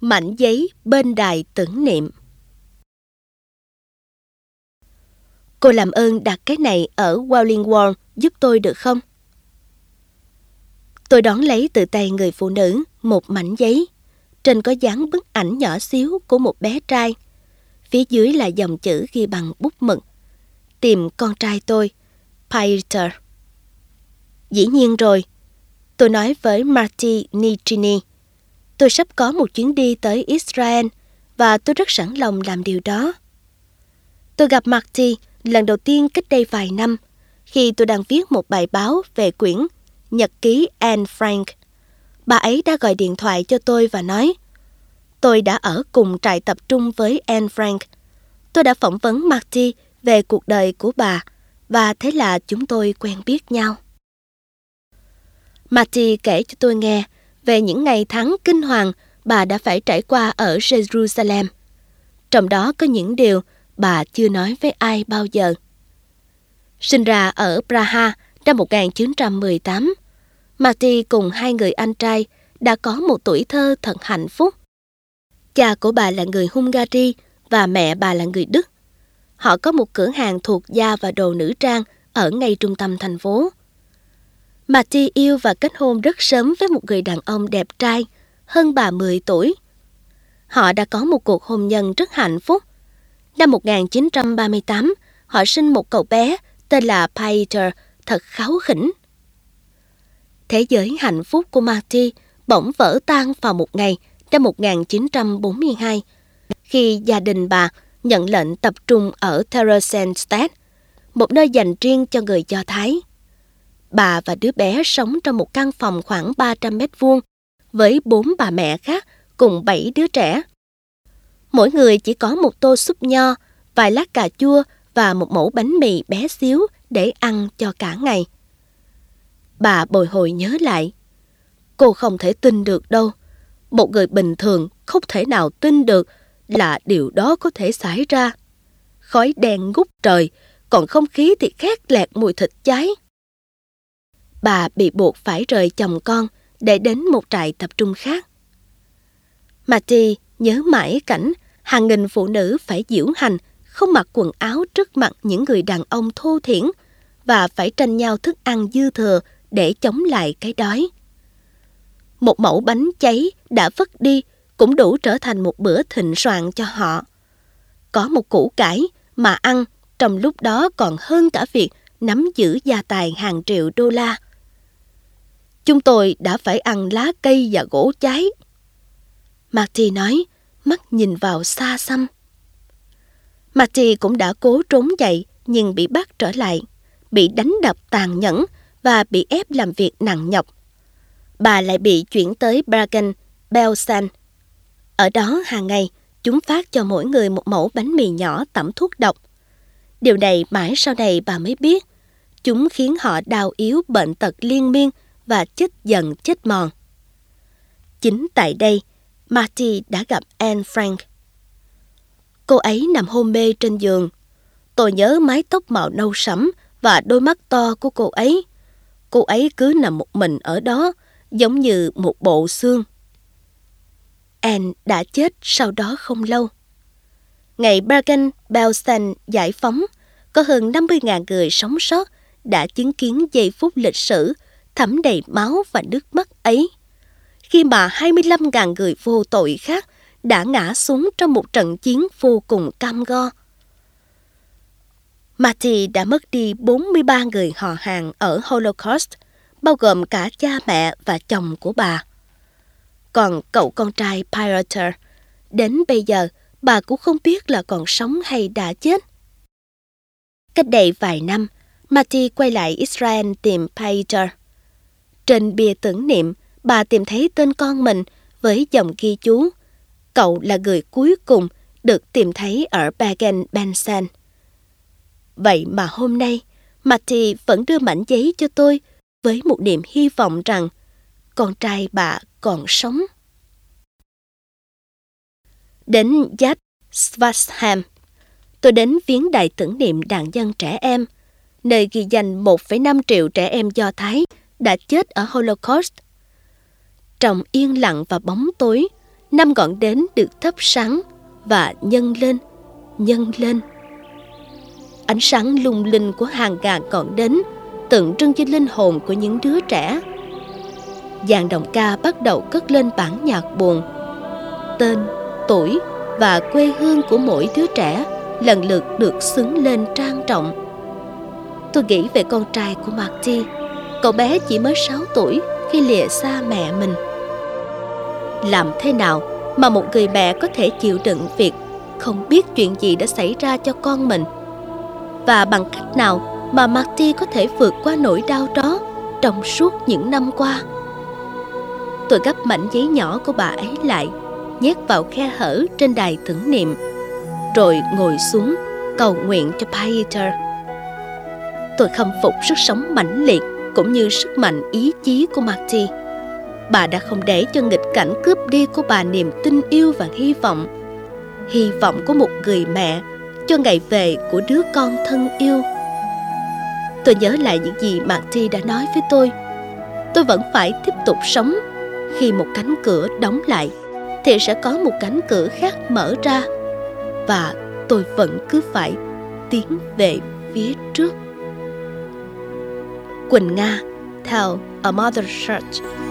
Mảnh giấy bên đài tưởng niệm. Cô làm ơn đặt cái này ở Wailing Wall giúp tôi được không? Tôi đón lấy từ tay người phụ nữ một mảnh giấy. Trên có dán bức ảnh nhỏ xíu của một bé trai. Phía dưới là dòng chữ ghi bằng bút mực. Tìm con trai tôi, Peter. Dĩ nhiên rồi, tôi nói với Marty Nitrini. Tôi sắp có một chuyến đi tới Israel và tôi rất sẵn lòng làm điều đó. Tôi gặp Marty lần đầu tiên cách đây vài năm khi tôi đang viết một bài báo về quyển Nhật ký Anne Frank. Bà ấy đã gọi điện thoại cho tôi và nói tôi đã ở cùng trại tập trung với Anne Frank. Tôi đã phỏng vấn Marty về cuộc đời của bà và thế là chúng tôi quen biết nhau. Marty kể cho tôi nghe về những ngày tháng kinh hoàng bà đã phải trải qua ở Jerusalem. Trong đó có những điều bà chưa nói với ai bao giờ. Sinh ra ở Praha năm 1918, Marty cùng hai người anh trai đã có một tuổi thơ thật hạnh phúc. Cha của bà là người Hungary và mẹ bà là người Đức. Họ có một cửa hàng thuộc da và đồ nữ trang ở ngay trung tâm thành phố. Marty yêu và kết hôn rất sớm với một người đàn ông đẹp trai, hơn bà 10 tuổi. Họ đã có một cuộc hôn nhân rất hạnh phúc. Năm 1938, họ sinh một cậu bé tên là Peter, thật kháu khỉnh. Thế giới hạnh phúc của Marty bỗng vỡ tan vào một ngày năm 1942, khi gia đình bà nhận lệnh tập trung ở Theresienstadt, một nơi dành riêng cho người Do Thái. Bà và đứa bé sống trong một căn phòng khoảng 300 mét vuông với 4 bà mẹ khác cùng 7 đứa trẻ. Mỗi người chỉ có một tô súp nho, vài lát cà chua và một mẩu bánh mì bé xíu để ăn cho cả ngày. Bà bồi hồi nhớ lại. Cô không thể tin được đâu. Một người bình thường không thể nào tin được là điều đó có thể xảy ra. Khói đen ngút trời, còn không khí thì khét lẹt mùi thịt cháy. Bà bị buộc phải rời chồng con để đến một trại tập trung khác. Marty nhớ mãi cảnh hàng nghìn phụ nữ phải diễu hành, không mặc quần áo trước mặt những người đàn ông thô thiển và phải tranh nhau thức ăn dư thừa để chống lại cái đói. Một mẩu bánh cháy đã vứt đi cũng đủ trở thành một bữa thịnh soạn cho họ. Có một củ cải mà ăn trong lúc đó còn hơn cả việc nắm giữ gia tài hàng triệu đô la. Chúng tôi đã phải ăn lá cây và gỗ cháy. Marty nói, mắt nhìn vào xa xăm. Marty cũng đã cố trốn chạy nhưng bị bắt trở lại, bị đánh đập tàn nhẫn và bị ép làm việc nặng nhọc. Bà lại bị chuyển tới Bergen-Belsen. Ở đó hàng ngày, chúng phát cho mỗi người một mẩu bánh mì nhỏ tẩm thuốc độc. Điều này mãi sau này bà mới biết. Chúng khiến họ đau yếu bệnh tật liên miên và chết dần chết mòn. Chính tại đây, Marty đã gặp Anne Frank. Cô ấy nằm hôn mê trên giường. Tôi nhớ mái tóc màu nâu sẫm và đôi mắt to của cô ấy. Cô ấy cứ nằm một mình ở đó, giống như một bộ xương. Anne đã chết sau đó không lâu. Ngày Bergen-Belsen giải phóng, có hơn 50.000 người sống sót đã chứng kiến giây phút lịch sử thấm đầy máu và nước mắt ấy, khi mà 25.000 người vô tội khác đã ngã xuống trong một trận chiến vô cùng cam go. Marty đã mất đi 43 người họ hàng ở Holocaust, bao gồm cả cha mẹ và chồng của bà. Còn cậu con trai Peter, đến bây giờ bà cũng không biết là còn sống hay đã chết. Cách đây vài năm, Marty quay lại Israel tìm Peter. Trên bia tưởng niệm, bà tìm thấy tên con mình với dòng ghi chú: cậu là người cuối cùng được tìm thấy ở Bergen-Belsen. Vậy mà hôm nay, Marty vẫn đưa mảnh giấy cho tôi với một niềm hy vọng rằng con trai bà còn sống. Đến Yad Vashem, tôi đến viếng đài tưởng niệm nạn nhân trẻ em, nơi ghi danh 1,5 triệu trẻ em Do Thái đã chết ở Holocaust. Trong yên lặng và bóng tối, 5 ngọn nến được thắp sáng và nhân lên. Ánh sáng lung linh của hàng ngàn ngọn nến tượng trưng cho linh hồn của những đứa trẻ. Dàn đồng ca bắt đầu cất lên bản nhạc buồn. Tên, tuổi và quê hương của mỗi đứa trẻ lần lượt được xướng lên trang trọng. Tôi nghĩ về con trai của Marty. Cậu bé chỉ mới 6 tuổi khi lìa xa mẹ mình. Làm thế nào mà một người mẹ có thể chịu đựng việc không biết chuyện gì đã xảy ra cho con mình? Và bằng cách nào mà Marty có thể vượt qua nỗi đau đó trong suốt những năm qua? Tôi gấp mảnh giấy nhỏ của bà ấy lại, nhét vào khe hở trên đài tưởng niệm, rồi ngồi xuống cầu nguyện cho Pieter. Tôi khâm phục sức sống mãnh liệt cũng như sức mạnh ý chí của Marty. Bà đã không để cho nghịch cảnh cướp đi của bà niềm tin yêu và hy vọng của một người mẹ cho ngày về của đứa con thân yêu. Tôi nhớ lại những gì Marty đã nói với tôi. Tôi vẫn phải tiếp tục sống. Khi một cánh cửa đóng lại thì sẽ có một cánh cửa khác mở ra, và tôi vẫn cứ phải tiến về phía trước. Quỳnh Nga, Tell a Mother's Church.